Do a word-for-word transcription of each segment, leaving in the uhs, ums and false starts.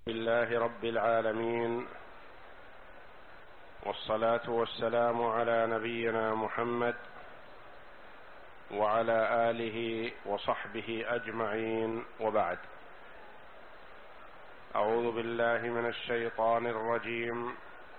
لله رب العالمين، والصلاة والسلام على نبينا محمد وعلى آله وصحبه أجمعين، وبعد. أعوذ بالله من الشيطان الرجيم.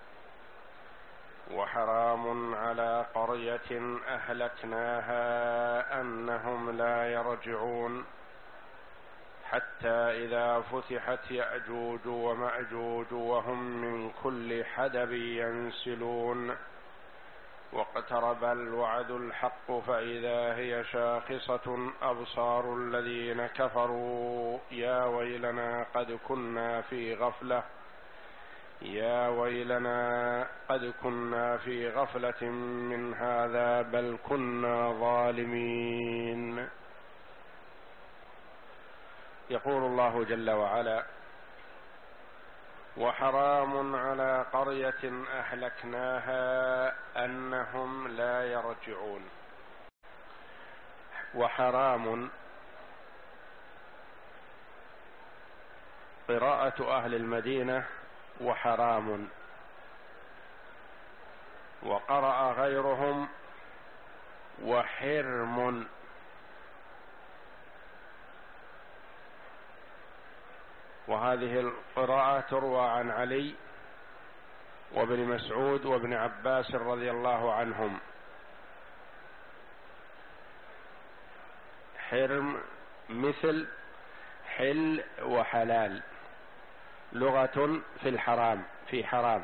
وحرام على قرية أهلكناها أنهم لا يرجعون حتى إذا فتحت يأجوج ومأجوج وهم من كل حدب ينسلون واقترب الوعد الحق فإذا هي شاخصة أبصار الذين كفروا يا ويلنا قد كنا في غفلة يا ويلنا قد كنا في غفلة من هذا بل كنا ظالمين. يقول الله جل وعلا: وحرام على قرية أهلكناها أنهم لا يرجعون. وحرام قراءة أهل المدينة وحرام، وقرأ غيرهم وحرم. وهذه القراءة تروى عن علي وابن مسعود وابن عباس رضي الله عنهم. حرم مثل حل وحلال، لغة في الحرام، في حرام.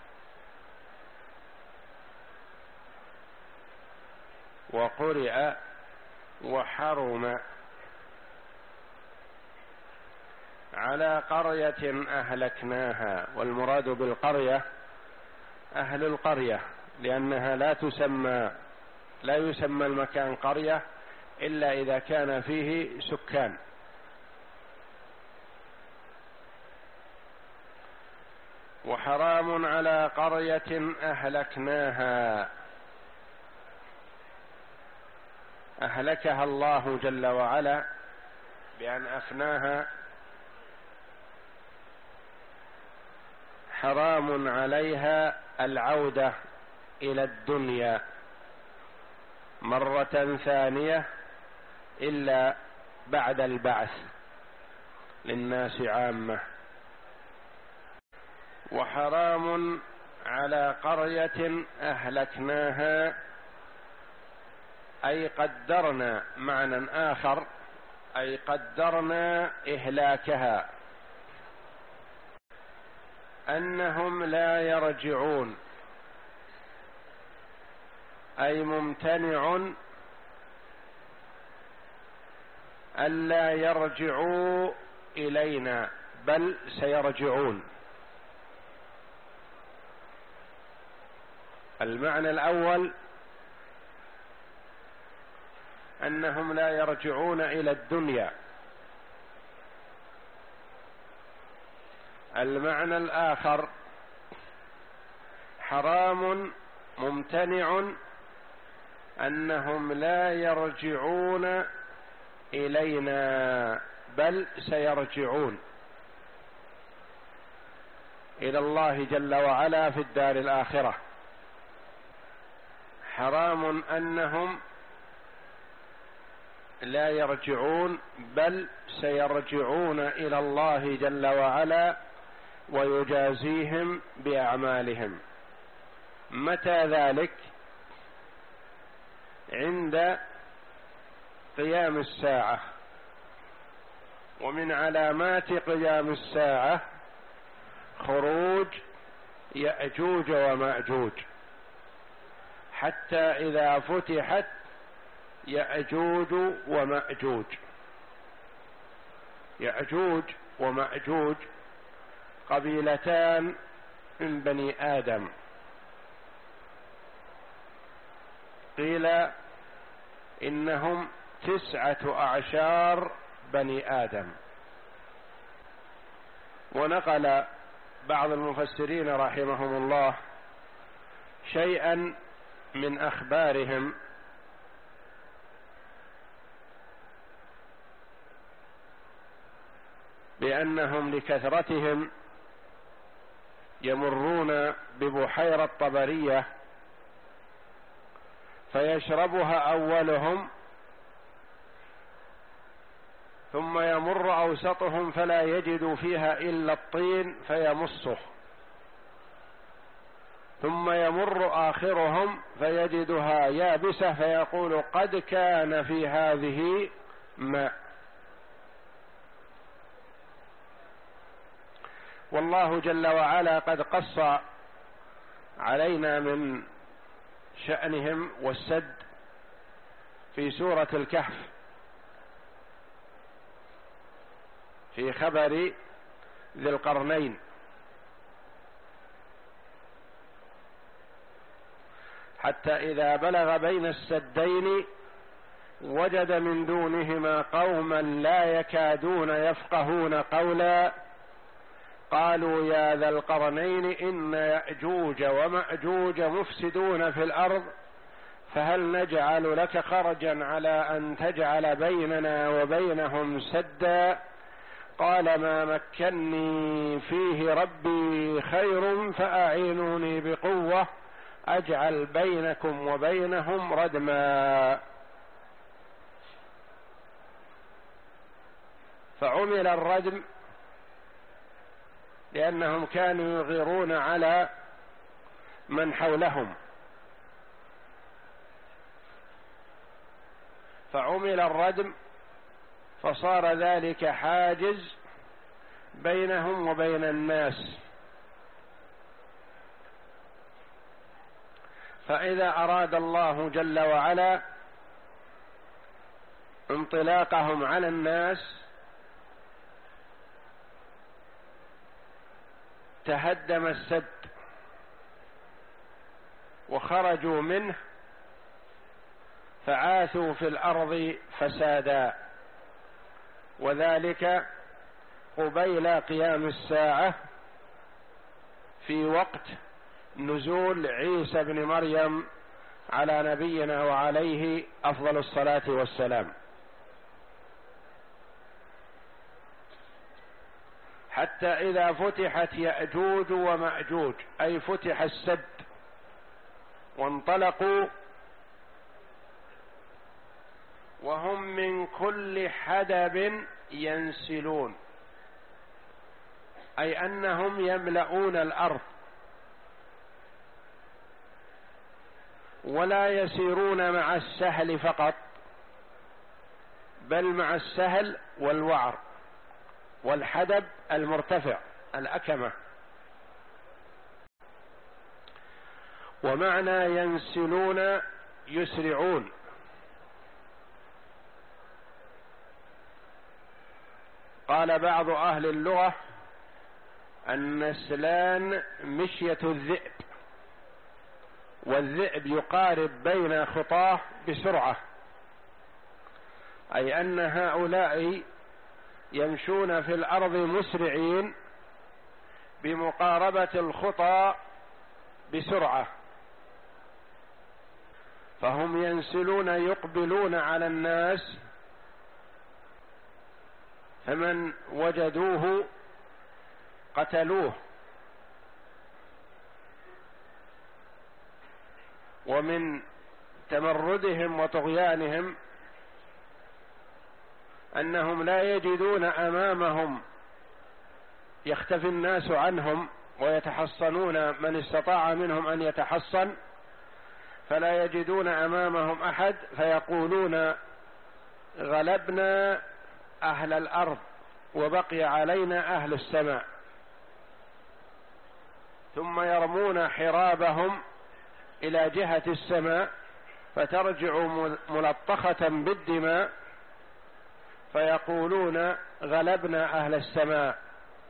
وقرئ وحرم على قرية أهلكناها، والمراد بالقرية أهل القرية، لأنها لا تسمى لا يسمى المكان قرية إلا إذا كان فيه سكان. وحرام على قرية أهلكناها، أهلكها الله جل وعلا بأن أفناها. حرام عليها العودة إلى الدنيا مرة ثانية إلا بعد البعث للناس عامة. وحرام على قرية أهلكناها أي قدرنا، معنى آخر أي قدرنا إهلاكها، أنهم لا يرجعون، أي ممتنع ألا يرجعوا إلينا، بل سيرجعون. المعنى الأول أنهم لا يرجعون إلى الدنيا. المعنى الآخر حرام ممتنع أنهم لا يرجعون إلينا، بل سيرجعون إلى الله جل وعلا في الدار الآخرة. حرام أنهم لا يرجعون، بل سيرجعون إلى الله جل وعلا ويجازيهم بأعمالهم. متى ذلك؟ عند قيام الساعة. ومن علامات قيام الساعة خروج يأجوج ومأجوج، حتى إذا فتحت يأجوج ومأجوج. يأجوج ومأجوج قبيلتان من بني آدم، قيل إنهم تسعة أعشار بني آدم. ونقل بعض المفسرين رحمهم الله شيئا من أخبارهم بأنهم لكثرتهم يمرون ببحيرة طبرية فيشربها أولهم، ثم يمر أوسطهم فلا يجد فيها إلا الطين فيمصه، ثم يمر آخرهم فيجدها يابسة فيقول قد كان في هذه ماء. والله جل وعلا قد قص علينا من شأنهم والسد في سورة الكهف في خبر ذي القرنين، حتى إذا بلغ بين السدين وجد من دونهما قوما لا يكادون يفقهون قولا قالوا يا ذا القرنين إن يأجوج ومأجوج مفسدون في الأرض فهل نجعل لك خرجا على أن تجعل بيننا وبينهم سدا قال ما مكني فيه ربي خير فأعينوني بقوة أجعل بينكم وبينهم ردما. فعمل الردم لأنهم كانوا يغيرون على من حولهم، فعمل الردم فصار ذلك حاجز بينهم وبين الناس. فإذا أراد الله جل وعلا انطلاقهم على الناس تهدم السد وخرجوا منه فعاثوا في الأرض فسادا، وذلك قبيل قيام الساعة في وقت نزول عيسى بن مريم على نبينا وعليه أفضل الصلاة والسلام. حتى إذا فتحت يأجوج ومأجوج أي فتح السد وانطلقوا وهم من كل حدب ينسلون، أي أنهم يملؤون الأرض ولا يسيرون مع السهل فقط بل مع السهل والوعر والحدب المرتفع الأكمة. ومعنى ينسلون يسرعون، قال بعض أهل اللغة النسلان مشية الذئب، والذئب يقارب بين خطاه بسرعة، أي أن هؤلاء يمشون في الأرض مسرعين بمقاربة الخطى بسرعة، فهم ينسلون يقبلون على الناس، فمن وجدوه قتلوه. ومن تمردهم وطغيانهم أنهم لا يجدون أمامهم، يختفي الناس عنهم ويتحصنون، من استطاع منهم أن يتحصن فلا يجدون أمامهم أحد، فيقولون غلبنا أهل الأرض وبقي علينا أهل السماء، ثم يرمون حرابهم إلى جهة السماء فترجع ملطخة بالدماء فيقولون غلبنا أهل السماء.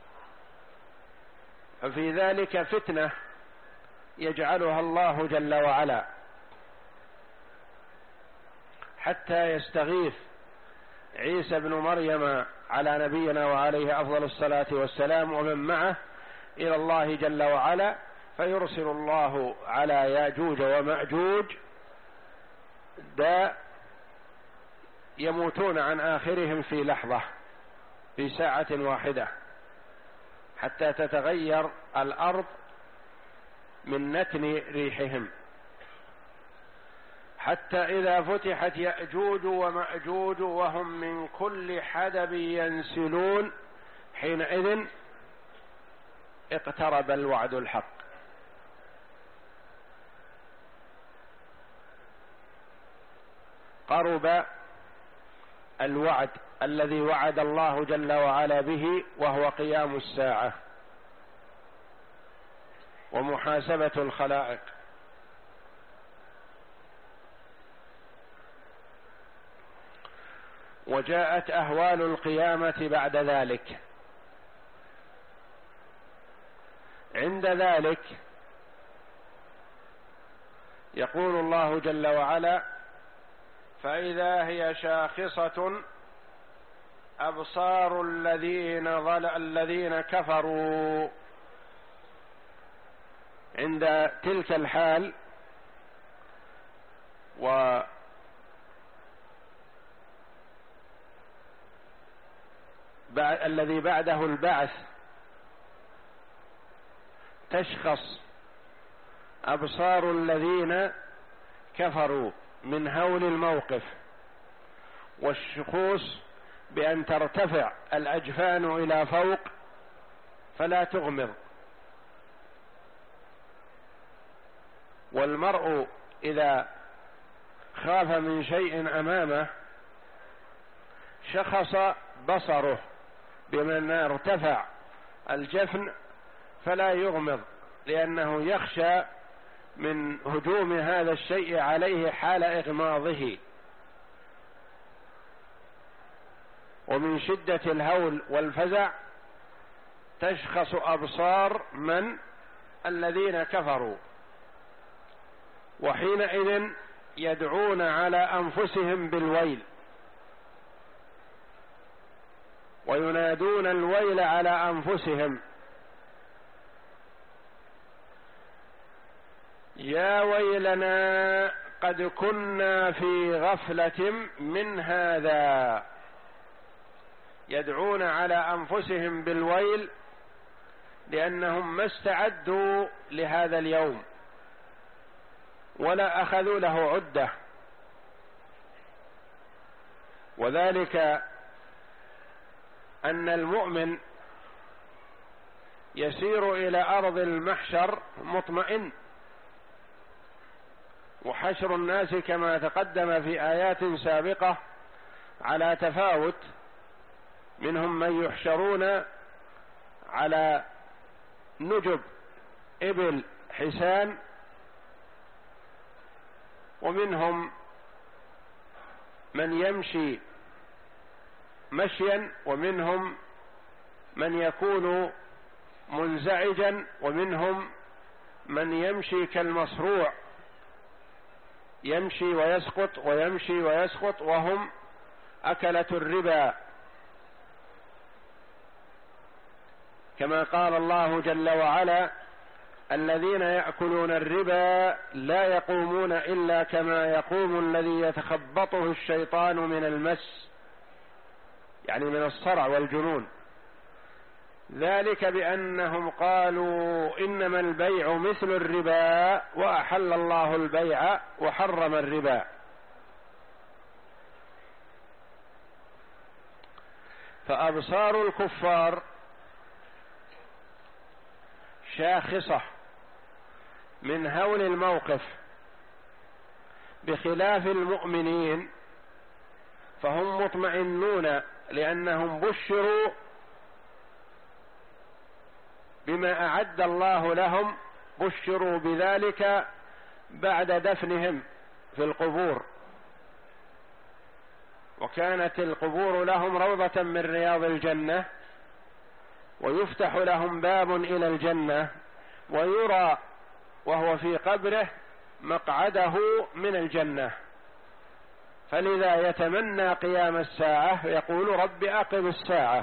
ففي ذلك فتنة يجعلها الله جل وعلا حتى يستغيث عيسى بن مريم على نبينا وعليه أفضل الصلاة والسلام ومن معه إلى الله جل وعلا، فيرسل الله على ياجوج ومأجوج داء يموتون عن آخرهم في لحظة، في ساعة واحدة حتى تتغير الأرض من نتن ريحهم، حتى إذا فتحت يأجوج ومأجوج وهم من كل حدب ينسلون حينئذ اقترب الوعد الحق. قرب الوعد الذي وعد الله جل وعلا به، وهو قيام الساعة ومحاسبة الخلائق. وجاءت أهوال القيامة بعد ذلك. عند ذلك يقول الله جل وعلا: فإذا هي شاخصة أبصار الذين ظل الذين كفروا. عند تلك الحال و الذي بعده البعث تشخص أبصار الذين كفروا من هول الموقف، والشخوص بأن ترتفع الأجفان إلى فوق فلا تغمض. والمرء إذا خاف من شيء أمامه شخص بصره بمن ارتفع الجفن فلا يغمض، لأنه يخشى من هجوم هذا الشيء عليه حال إغماضه. ومن شدة الهول والفزع تشخص أبصار من الذين كفروا، وحينئذ يدعون على أنفسهم بالويل وينادون الويل على أنفسهم: يا ويلنا قد كنا في غفلة من هذا. يدعون على أنفسهم بالويل لأنهم ما استعدوا لهذا اليوم ولا أخذوا له عدة. وذلك أن المؤمن يسير إلى أرض المحشر مطمئن، وحشر الناس كما تقدم في آيات سابقة على تفاوت، منهم من يحشرون على نجب إبل حسان، ومنهم من يمشي مشيا، ومنهم من يكون منزعجا، ومنهم من يمشي كالمصروع يمشي ويسقط ويمشي ويسقط، وهم أكلة الربا، كما قال الله جل وعلا: الذين يأكلون الربا لا يقومون إلا كما يقوم الذي يتخبطه الشيطان من المس، يعني من الصرع والجنون. ذلك بأنهم قالوا إنما البيع مثل الربا وأحل الله البيع وحرم الربا. فأبصار الكفار شاخصة من هول الموقف، بخلاف المؤمنين فهم مطمئنون لأنهم بشروا بما أعد الله لهم، بشروا بذلك بعد دفنهم في القبور، وكانت القبور لهم روضة من رياض الجنة، ويفتح لهم باب إلى الجنة، ويرى وهو في قبره مقعده من الجنة، فلذا يتمنى قيام الساعة، يقول: رب أقم الساعة.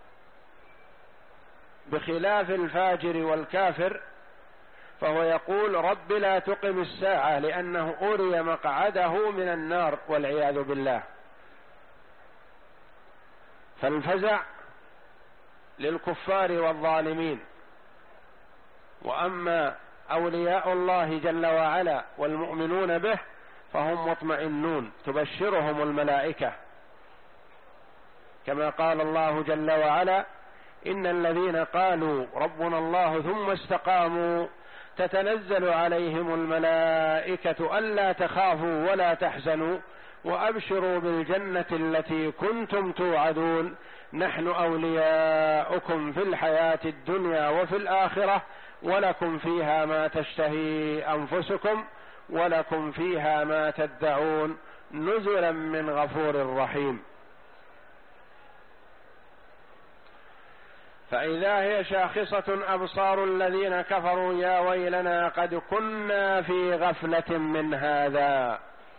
بخلاف الفاجر والكافر فهو يقول: رب لا تقم الساعة، لأنه أري مقعده من النار والعياذ بالله. فالفزع للكفار والظالمين. وأما أولياء الله جل وعلا والمؤمنون به فهم مطمئنون، تبشرهم الملائكة، كما قال الله جل وعلا: إن الذين قالوا ربنا الله ثم استقاموا تتنزل عليهم الملائكة ألا تخافوا ولا تحزنوا وأبشروا بالجنة التي كنتم توعدون نحن أولياؤكم في الحياة الدنيا وفي الآخرة ولكم فيها ما تشتهي أنفسكم ولكم فيها ما تدعون نزلا من غفور رحيم. فإذا هي شاخصة أبصار الذين كفروا يا ويلنا قد كنا في غفلة من هذا.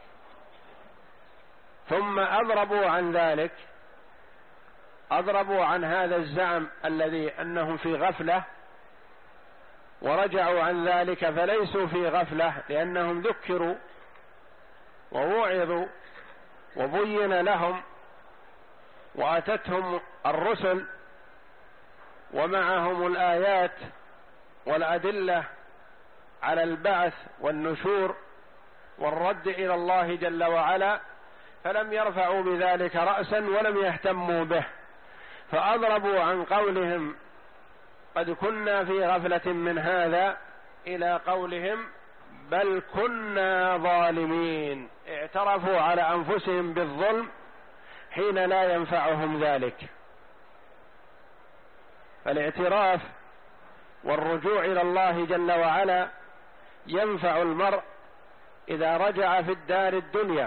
ثم أضربوا عن ذلك، أضربوا عن هذا الزعم الذي أنهم في غفلة، ورجعوا عن ذلك فليسوا في غفلة، لأنهم ذكروا ووعظوا وبين لهم وأتتهم الرسل ومعهم الآيات والأدلة على البعث والنشور والرد إلى الله جل وعلا، فلم يرفعوا بذلك رأسا ولم يهتموا به، فأضربوا عن قولهم قد كنا في غفلة من هذا إلى قولهم بل كنا ظالمين، اعترفوا على أنفسهم بالظلم حين لا ينفعهم ذلك. فالاعتراف والرجوع إلى الله جل وعلا ينفع المرء إذا رجع في الدار الدنيا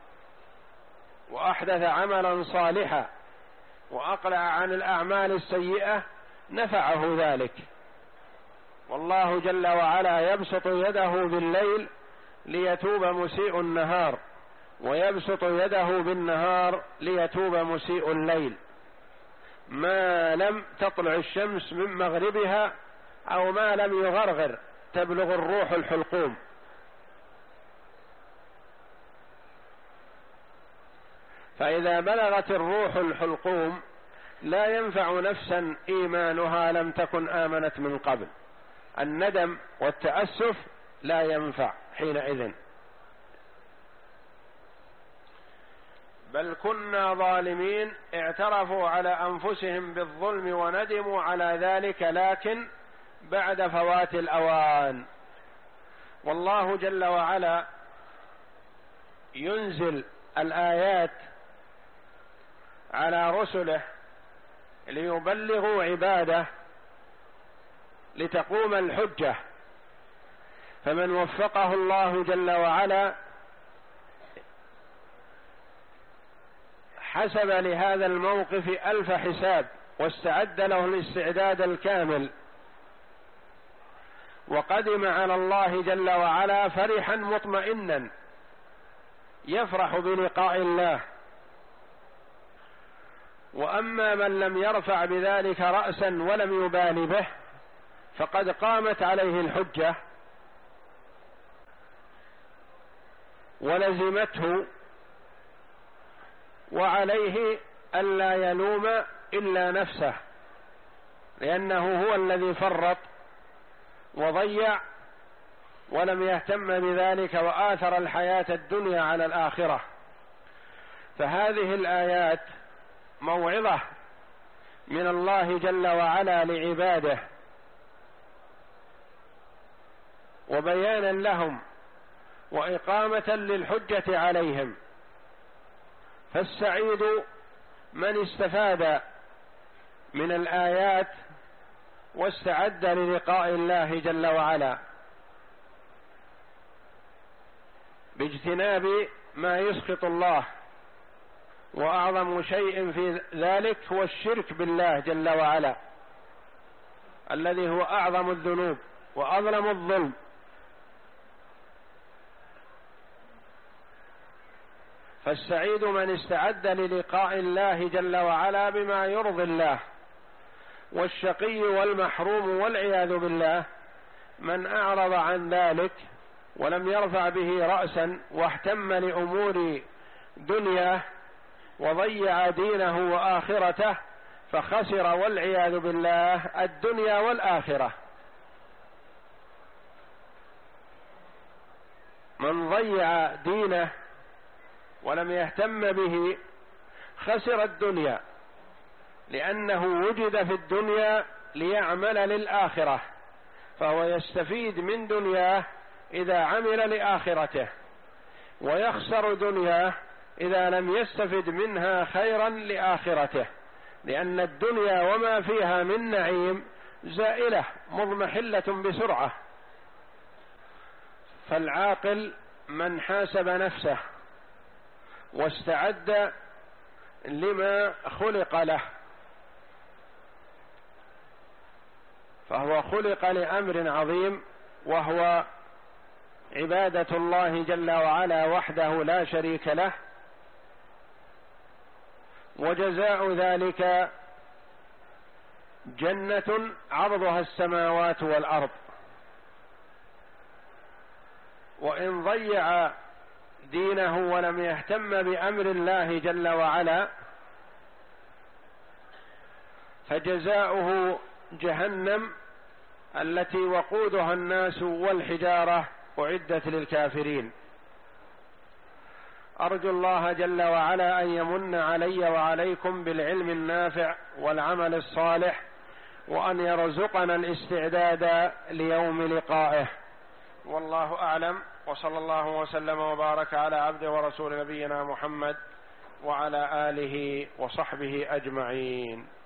وأحدث عملا صالحا وأقلع عن الأعمال السيئة، نفعه ذلك. والله جل وعلا يبسط يده بالليل ليتوب مسيء النهار، ويبسط يده بالنهار ليتوب مسيء الليل، ما لم تطلع الشمس من مغربها أو ما لم يغرغر تبلغ الروح الحلقوم. فإذا بلغت الروح الحلقوم لا ينفع نفسا إيمانها لم تكن آمنت من قبل، الندم والتأسف لا ينفع حينئذ. بل كنا ظالمين، اعترفوا على أنفسهم بالظلم وندموا على ذلك، لكن بعد فوات الأوان. والله جل وعلا ينزل الآيات على رسله ليبلغوا عباده لتقوم الحجة، فمن وفقه الله جل وعلا حسب لهذا الموقف ألف حساب واستعد له الاستعداد الكامل، وقدم على الله جل وعلا فرحا مطمئنا يفرح بلقاء الله. وأما من لم يرفع بذلك رأسا ولم يبال به فقد قامت عليه الحجة ولزمته، وعليه ألا يلوم إلا نفسه، لأنه هو الذي فرط وضيع ولم يهتم بذلك وآثر الحياة الدنيا على الآخرة. فهذه الآيات موعظة من الله جل وعلا لعباده وبيانا لهم وإقامة للحجة عليهم. فالسعيد من استفاد من الآيات واستعد للقاء الله جل وعلا باجتناب ما يسخط الله، وأعظم شيء في ذلك هو الشرك بالله جل وعلا الذي هو أعظم الذنوب وأظلم الظلم. فالسعيد من استعد للقاء الله جل وعلا بما يرضي الله، والشقي والمحروم والعياذ بالله من أعرض عن ذلك ولم يرفع به رأسا واهتم لأمور دنياه وضيع دينه وآخرته فخسر والعياذ بالله الدنيا والآخرة. من ضيع دينه ولم يهتم به خسر الدنيا، لأنه وجد في الدنيا ليعمل للآخرة، فهو يستفيد من دنياه إذا عمل لآخرته، ويخسر دنياه إذا لم يستفد منها خيرا لآخرته، لأن الدنيا وما فيها من نعيم زائلة مضمحلة بسرعة. فالعاقل من حاسب نفسه واستعد لما خلق له، فهو خلق لأمر عظيم، وهو عبادة الله جل وعلا وحده لا شريك له، وجزاء ذلك جنة عرضها السماوات والأرض. وإن ضيع دينه ولم يهتم بأمر الله جل وعلا فجزاؤه جهنم التي وقودها الناس والحجارة أعدت للكافرين. أرجو الله جل وعلا أن يمن علي وعليكم بالعلم النافع والعمل الصالح، وأن يرزقنا الاستعداد ليوم لقائه. والله أعلم، وصلى الله وسلم وبارك على عبده ورسول نبينا محمد وعلى آله وصحبه أجمعين.